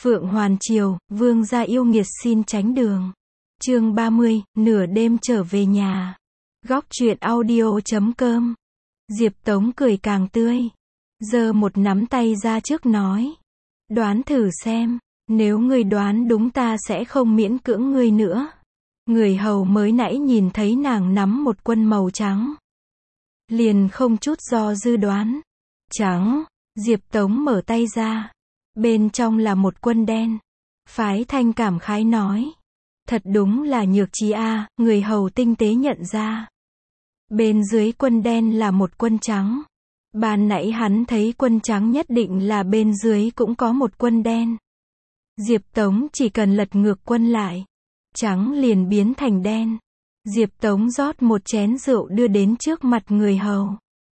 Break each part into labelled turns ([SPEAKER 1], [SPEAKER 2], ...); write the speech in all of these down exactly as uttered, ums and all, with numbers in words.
[SPEAKER 1] Phượng Hoàn Triều, vương gia yêu nghiệt xin tránh đường. Chương ba mươi, nửa đêm trở về nhà. Góc truyện audio chấm com. Diệp Tống cười càng tươi, giơ một nắm tay ra trước nói. Đoán thử xem, nếu ngươi đoán đúng ta sẽ không miễn cưỡng ngươi nữa. Người hầu mới nãy nhìn thấy nàng nắm một quân màu trắng, liền không chút do dự đoán. Trắng, Diệp Tống mở tay ra. Bên trong là một quân đen. Phái Thanh cảm khái nói. Thật đúng là nhược trí a, người hầu tinh tế nhận ra. Bên dưới quân đen là một quân trắng. Ban nãy hắn thấy quân trắng nhất định là bên dưới cũng có một quân đen. Diệp Tống chỉ cần lật ngược quân lại, trắng liền biến thành đen. Diệp Tống rót một chén rượu đưa đến trước mặt người hầu.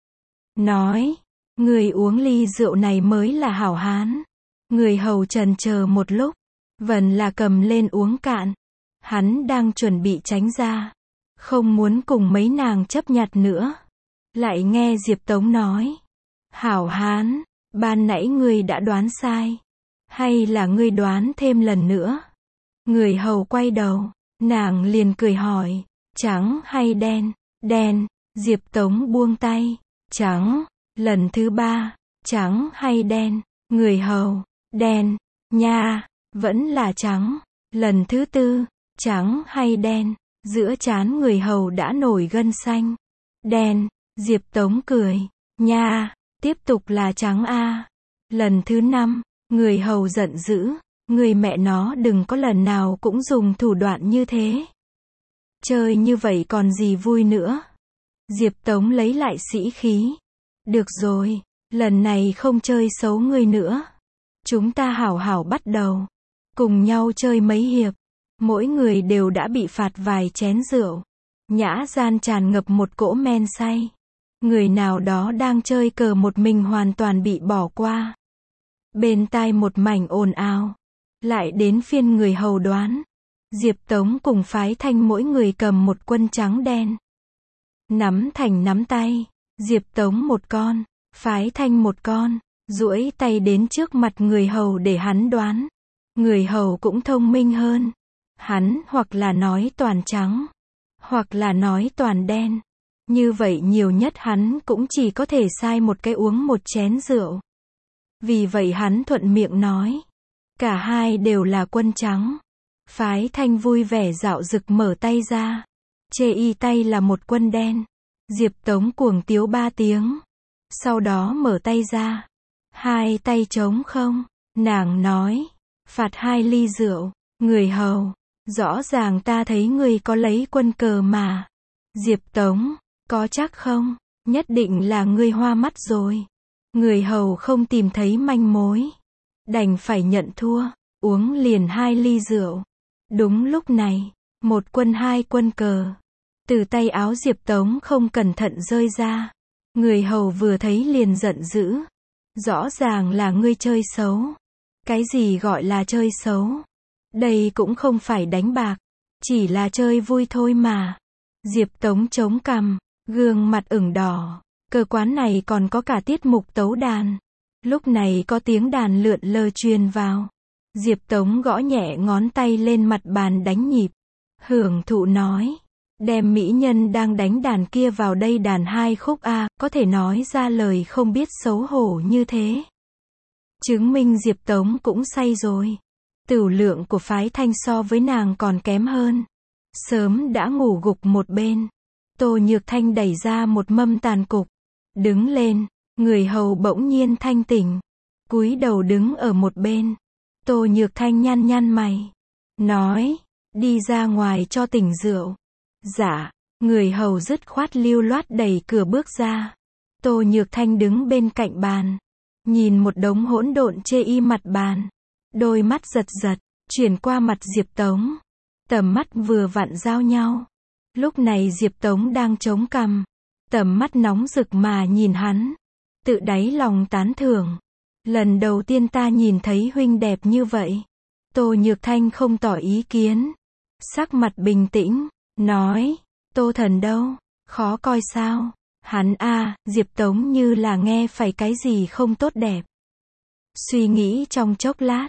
[SPEAKER 1] Nói, người uống ly rượu này mới là hảo hán. Người hầu trần chờ một lúc, vẫn là cầm lên uống cạn. Hắn đang chuẩn bị tránh ra, không muốn cùng mấy nàng chấp nhặt nữa. Lại nghe Diệp Tống nói. Hảo hán, ban nãy ngươi đã đoán sai. Hay là ngươi đoán thêm lần nữa? Người hầu quay đầu, nàng liền cười hỏi. Trắng hay đen? Đen. Diệp Tống buông tay. Trắng. Lần thứ ba. Trắng hay đen? Người hầu. Đen. Nha. Vẫn là trắng. Lần thứ tư. Trắng hay đen? Giữa trán người hầu đã nổi gân xanh. Đen. Diệp Tống cười. Nha. Tiếp tục là trắng a. Lần thứ năm. Người hầu giận dữ. Người mẹ nó đừng có lần nào cũng dùng thủ đoạn như thế. Chơi như vậy còn gì vui nữa. Diệp Tống lấy lại sĩ khí. Được rồi, lần này không chơi xấu ngươi nữa. Chúng ta hảo hảo bắt đầu. Cùng nhau chơi mấy hiệp. Mỗi người đều đã bị phạt vài chén rượu. Nhã gian tràn ngập một cỗ men say. Người nào đó đang chơi cờ một mình hoàn toàn bị bỏ qua. Bên tai một mảnh ồn ào. Lại đến phiên người hầu đoán. Diệp Tống cùng Phái Thanh mỗi người cầm một quân trắng đen. Nắm thành nắm tay. Diệp Tống một con, Phái Thanh một con. Duỗi tay đến trước mặt người hầu để hắn đoán. Người hầu cũng thông minh hơn. Hắn hoặc là nói toàn trắng, hoặc là nói toàn đen. Như vậy nhiều nhất hắn cũng chỉ có thể sai một cái uống một chén rượu. Vì vậy hắn thuận miệng nói. Cả hai đều là quân trắng. Phái Thanh vui vẻ dạo dực mở tay ra. Chê y tay là một quân đen. Diệp Tống cuồng tiếu ba tiếng. Sau đó mở tay ra. Hai tay trống không. Nàng nói. Phạt hai ly rượu. Người hầu. Rõ ràng ta thấy người có lấy quân cờ mà. Diệp Tống. Có chắc không? Nhất định là ngươi hoa mắt rồi. Người hầu không tìm thấy manh mối. Đành phải nhận thua. Uống liền hai ly rượu. Đúng lúc này. Một quân hai quân cờ. Từ tay áo Diệp Tống không cẩn thận rơi ra. Người hầu vừa thấy liền giận dữ. Rõ ràng là ngươi chơi xấu. Cái gì gọi là chơi xấu? Đây cũng không phải đánh bạc. Chỉ là chơi vui thôi mà. Diệp Tống chống cằm. Gương mặt ửng đỏ. Cơ quán này còn có cả tiết mục tấu đàn. Lúc này có tiếng đàn lượn lờ truyền vào. Diệp Tống gõ nhẹ ngón tay lên mặt bàn đánh nhịp. Hưởng thụ nói. Đem mỹ nhân đang đánh đàn kia vào đây đàn hai khúc a, có thể nói ra lời không biết xấu hổ như thế. Chứng minh Diệp Tống cũng say rồi. Tửu lượng của Phái Thanh so với nàng còn kém hơn. Sớm đã ngủ gục một bên. Tô Nhược Thanh đẩy ra một mâm tàn cục. Đứng lên, người hầu bỗng nhiên thanh tỉnh. Cúi đầu đứng ở một bên. Tô Nhược Thanh nhăn nhăn mày. Nói, đi ra ngoài cho tỉnh rượu. Dạ, người hầu dứt khoát lưu loát đẩy cửa bước ra. Tô Nhược Thanh đứng bên cạnh bàn. Nhìn một đống hỗn độn chê y mặt bàn. Đôi mắt giật giật, chuyển qua mặt Diệp Tống. Tầm mắt vừa vặn giao nhau. Lúc này Diệp Tống đang chống cằm. Tầm mắt nóng rực mà nhìn hắn. Tự đáy lòng tán thưởng. Lần đầu tiên ta nhìn thấy huynh đẹp như vậy. Tô Nhược Thanh không tỏ ý kiến. Sắc mặt bình tĩnh. Nói. Tô thần đâu? Khó coi sao? Hắn a, Diệp Tống như là nghe phải cái gì không tốt đẹp. Suy nghĩ trong chốc lát.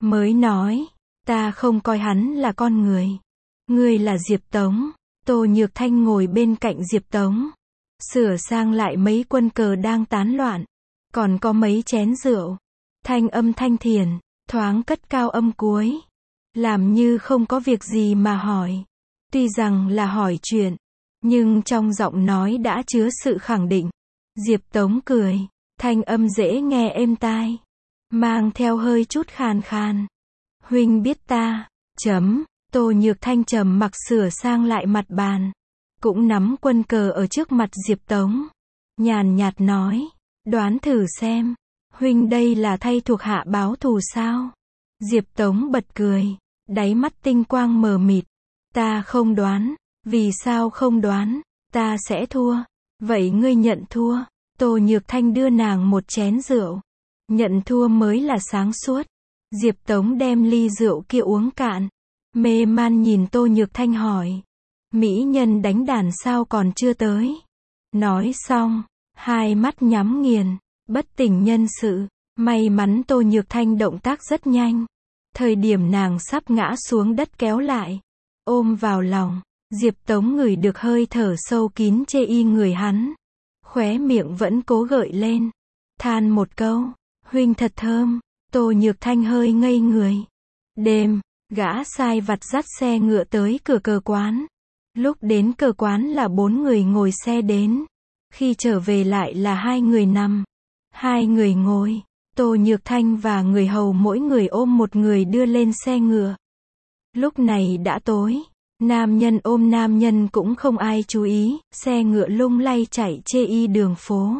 [SPEAKER 1] mới nói, ta không coi hắn là con người. Ngươi là Diệp Tống. Tô Nhược Thanh ngồi bên cạnh Diệp Tống, sửa sang lại mấy quân cờ đang tán loạn, còn có mấy chén rượu. Thanh âm thanh thiền, thoáng cất cao âm cuối, làm như không có việc gì mà hỏi. Tuy rằng là hỏi chuyện, nhưng trong giọng nói đã chứa sự khẳng định. Diệp Tống cười, thanh âm dễ nghe êm tai, mang theo hơi chút khàn khàn. Huynh biết ta, chấm, Tô Nhược Thanh trầm mặc sửa sang lại mặt bàn, cũng nắm quân cờ ở trước mặt Diệp Tống. Nhàn nhạt nói, đoán thử xem, huynh đây là thay thuộc hạ báo thù sao? Diệp Tống bật cười, đáy mắt tinh quang mờ mịt. Ta không đoán. Vì sao không đoán? Ta sẽ thua. Vậy ngươi nhận thua. Tô Nhược Thanh đưa nàng một chén rượu. Nhận thua mới là sáng suốt. Diệp Tống đem ly rượu kia uống cạn. Mê man nhìn Tô Nhược Thanh hỏi. Mỹ nhân đánh đàn sao còn chưa tới? Nói xong, hai mắt nhắm nghiền, bất tỉnh nhân sự. May mắn Tô Nhược Thanh động tác rất nhanh. Thời điểm nàng sắp ngã xuống đất kéo lại, ôm vào lòng. Diệp Tống ngửi được hơi thở sâu kín chê y người hắn. Khóe miệng vẫn cố gợi lên. Than một câu, huynh thật thơm. Tô Nhược Thanh hơi ngây người. Đêm, gã sai vặt dắt xe ngựa tới cửa cờ quán. Lúc đến cờ quán là bốn người ngồi xe đến. Khi trở về lại là hai người nằm. Hai người ngồi. Tô Nhược Thanh và người hầu mỗi người ôm một người đưa lên xe ngựa. Lúc này đã tối. Nam nhân ôm nam nhân cũng không ai chú ý. Xe ngựa lung lay chạy chê y đường phố.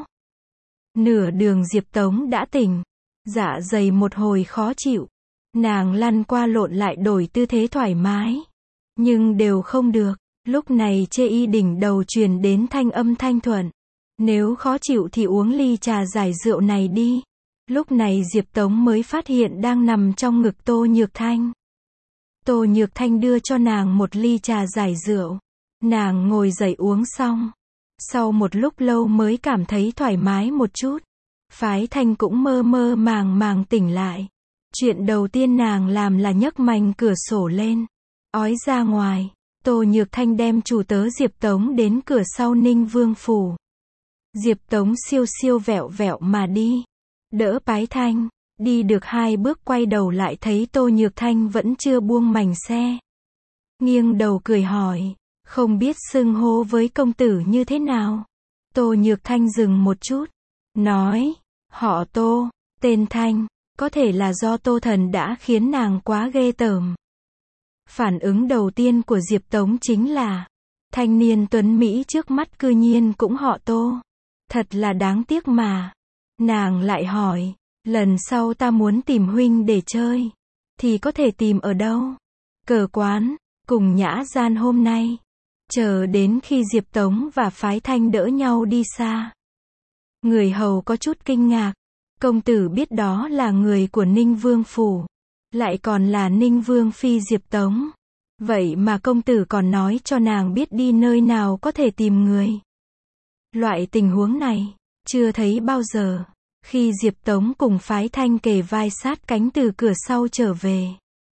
[SPEAKER 1] Nửa đường Diệp Tống đã tỉnh. Dạ dày một hồi khó chịu. Nàng lăn qua lộn lại đổi tư thế thoải mái. Nhưng đều không được. Lúc này chê y đỉnh đầu truyền đến thanh âm thanh thuận. Nếu khó chịu thì uống ly trà giải rượu này đi. Lúc này Diệp Tống mới phát hiện đang nằm trong ngực Tô Nhược Thanh. Tô Nhược Thanh đưa cho nàng một ly trà giải rượu. Nàng ngồi dậy uống xong. Sau một lúc lâu mới cảm thấy thoải mái một chút. Phái Thanh cũng mơ mơ màng màng tỉnh lại. Chuyện đầu tiên nàng làm là nhấc mành cửa sổ lên, ói ra ngoài. Tô Nhược Thanh đem chủ tớ Diệp Tống đến cửa sau Ninh Vương phủ. Diệp Tống siêu siêu vẹo vẹo mà đi. Đỡ Phái Thanh, đi được hai bước quay đầu lại thấy Tô Nhược Thanh vẫn chưa buông mành xe. Nghiêng đầu cười hỏi, không biết xưng hô với công tử như thế nào? Tô Nhược Thanh dừng một chút, nói, họ Tô, tên Thanh, có thể là do Tô Thần đã khiến nàng quá ghê tởm. Phản ứng đầu tiên của Diệp Tống chính là, thanh niên tuấn Mỹ trước mắt cư nhiên cũng họ Tô. Thật là đáng tiếc mà. Nàng lại hỏi, lần sau ta muốn tìm huynh để chơi, thì có thể tìm ở đâu? Cờ quán, cùng nhã gian hôm nay. Chờ đến khi Diệp Tống và Phái Thanh đỡ nhau đi xa. Người hầu có chút kinh ngạc. Công tử biết đó là người của Ninh Vương phủ. Lại còn là Ninh Vương phi Diệp Tống. Vậy mà công tử còn nói cho nàng biết đi nơi nào có thể tìm người. Loại tình huống này, chưa thấy bao giờ. Khi Diệp Tống cùng Phái Thanh kề vai sát cánh từ cửa sau trở về.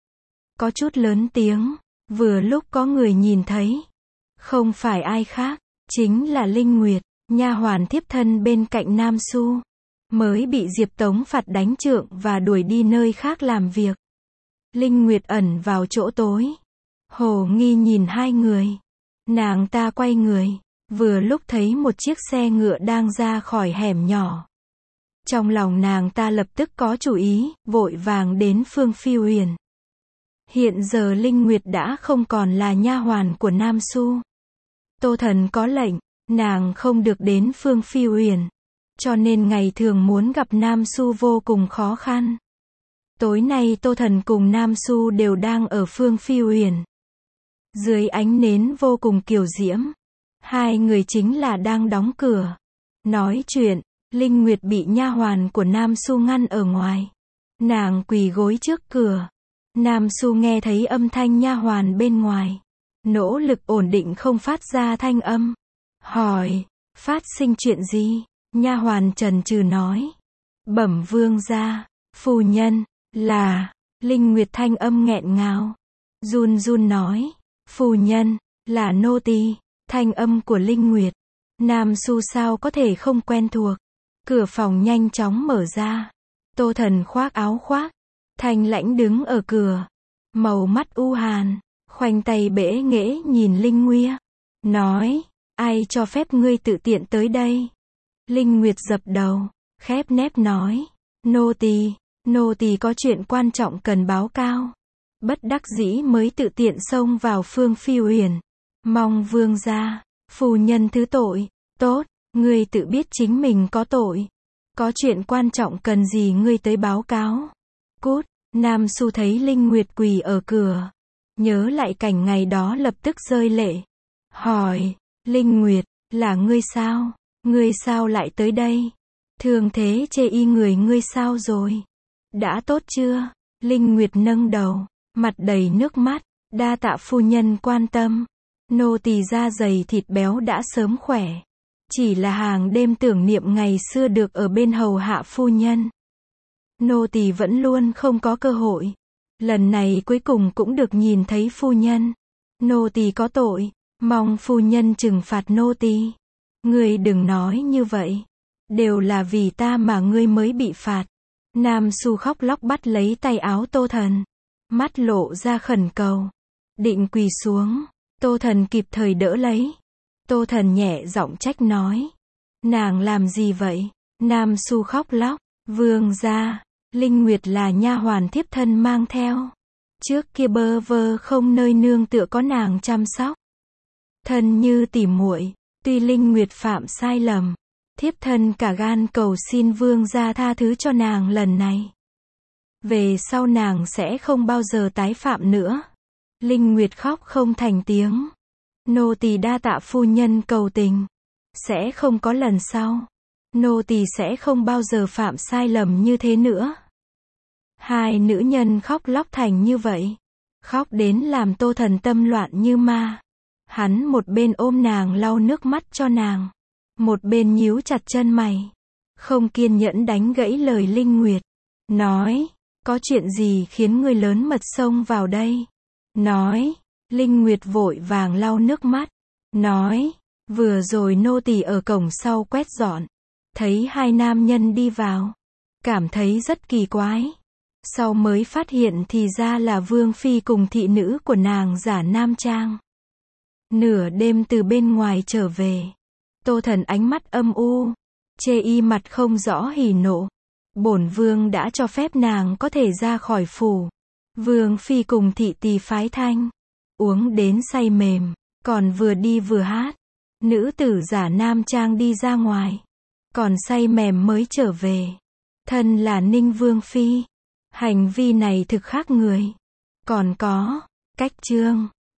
[SPEAKER 1] Có chút lớn tiếng, vừa lúc có người nhìn thấy. Không phải ai khác, chính là Linh Nguyệt, nha hoàn thiếp thân bên cạnh Nam Xu. Mới bị Diệp Tống phạt đánh trượng và đuổi đi nơi khác làm việc. Linh Nguyệt ẩn vào chỗ tối. Hồ nghi nhìn hai người. Nàng ta quay người. Vừa lúc thấy một chiếc xe ngựa đang ra khỏi hẻm nhỏ. Trong lòng nàng ta lập tức có chủ ý, vội vàng đến Phương Phi Huyền. Hiện giờ Linh Nguyệt đã không còn là nha hoàn của Nam Xu. Tô Thần có lệnh, nàng không được đến Phương Phi Huyền. Cho nên ngày thường muốn gặp Nam Xu vô cùng khó khăn. Tối nay Tô Thần cùng Nam Xu đều đang ở Phương Phi Huyền. Dưới ánh nến vô cùng kiều diễm. Hai người chính là đang đóng cửa. Nói chuyện, Linh Nguyệt bị nha hoàn của Nam Xu ngăn ở ngoài. Nàng quỳ gối trước cửa. Nam Xu nghe thấy âm thanh nha hoàn bên ngoài. Nỗ lực ổn định không phát ra thanh âm. Hỏi, phát sinh chuyện gì? Nha hoàn chần chừ nói. Bẩm vương gia, phu nhân, là, Linh Nguyệt thanh âm nghẹn ngào, run run nói, phu nhân, là nô tỳ. Thanh âm của Linh Nguyệt, Nam Xu sao có thể không quen thuộc. Cửa phòng nhanh chóng mở ra. Tô Thần khoác áo khoác, thanh lãnh đứng ở cửa, màu mắt u hàn, khoanh tay bẽ nghễ nhìn Linh Nguya, nói, ai cho phép ngươi tự tiện tới đây? Linh Nguyệt dập đầu, khép nép nói, nô tỳ, nô tỳ có chuyện quan trọng cần báo cáo. Bất đắc dĩ mới tự tiện xông vào Phương Phi Uyển. Mong vương gia, phu nhân thứ tội. Tốt, ngươi tự biết chính mình có tội. Có chuyện quan trọng cần gì ngươi tới báo cáo? Cút. Nam Xu thấy Linh Nguyệt quỳ ở cửa, nhớ lại cảnh ngày đó lập tức rơi lệ. Hỏi, Linh Nguyệt, là ngươi sao? Ngươi sao lại tới đây? Thường thế chê y người ngươi sao rồi? Đã tốt chưa? Linh Nguyệt nâng đầu, mặt đầy nước mắt, đa tạ phu nhân quan tâm. Nô tỳ da dày thịt béo đã sớm khỏe. Chỉ là hàng đêm tưởng niệm ngày xưa được ở bên hầu hạ phu nhân. Nô tỳ vẫn luôn không có cơ hội. Lần này cuối cùng cũng được nhìn thấy phu nhân. Nô tỳ có tội, mong phu nhân trừng phạt nô tỳ. Ngươi đừng nói như vậy. Đều là vì ta mà ngươi mới bị phạt. Nam Xu khóc lóc bắt lấy tay áo Tô Thần, mắt lộ ra khẩn cầu, định quỳ xuống. Tô Thần kịp thời đỡ lấy. Tô Thần nhẹ giọng trách nói, nàng làm gì vậy? Nam Xu khóc lóc, vương gia, Linh Nguyệt là nha hoàn thiếp thân mang theo. Trước kia bơ vơ không nơi nương tựa có nàng chăm sóc. Thân như tỉ muội, tuy Linh Nguyệt phạm sai lầm, thiếp thân cả gan cầu xin vương gia tha thứ cho nàng lần này. Về sau nàng sẽ không bao giờ tái phạm nữa. Linh Nguyệt khóc không thành tiếng. Nô tỳ đa tạ phu nhân cầu tình. Sẽ không có lần sau. Nô tỳ sẽ không bao giờ phạm sai lầm như thế nữa. Hai nữ nhân khóc lóc thành như vậy. Khóc đến làm Tô Thần tâm loạn như ma. Hắn một bên ôm nàng lau nước mắt cho nàng, một bên nhíu chặt chân mày, không kiên nhẫn đánh gãy lời Linh Nguyệt. Nói, có chuyện gì khiến ngươi lớn mật xông vào đây? Nói, Linh Nguyệt vội vàng lau nước mắt. Nói, vừa rồi nô tỳ ở cổng sau quét dọn, thấy hai nam nhân đi vào, cảm thấy rất kỳ quái. Sau mới phát hiện thì ra là Vương Phi cùng thị nữ của nàng giả nam trang. Nửa đêm từ bên ngoài trở về. Tô Thần ánh mắt âm u, chê y mặt không rõ hỉ nộ. Bổn vương đã cho phép nàng có thể ra khỏi phủ. Vương Phi cùng thị tỳ phái thanh, uống đến say mềm, còn vừa đi vừa hát. Nữ tử giả nam trang đi ra ngoài, còn say mềm mới trở về. Thân là Ninh Vương Phi. Hành vi này thực khác người. Còn có, cách trương.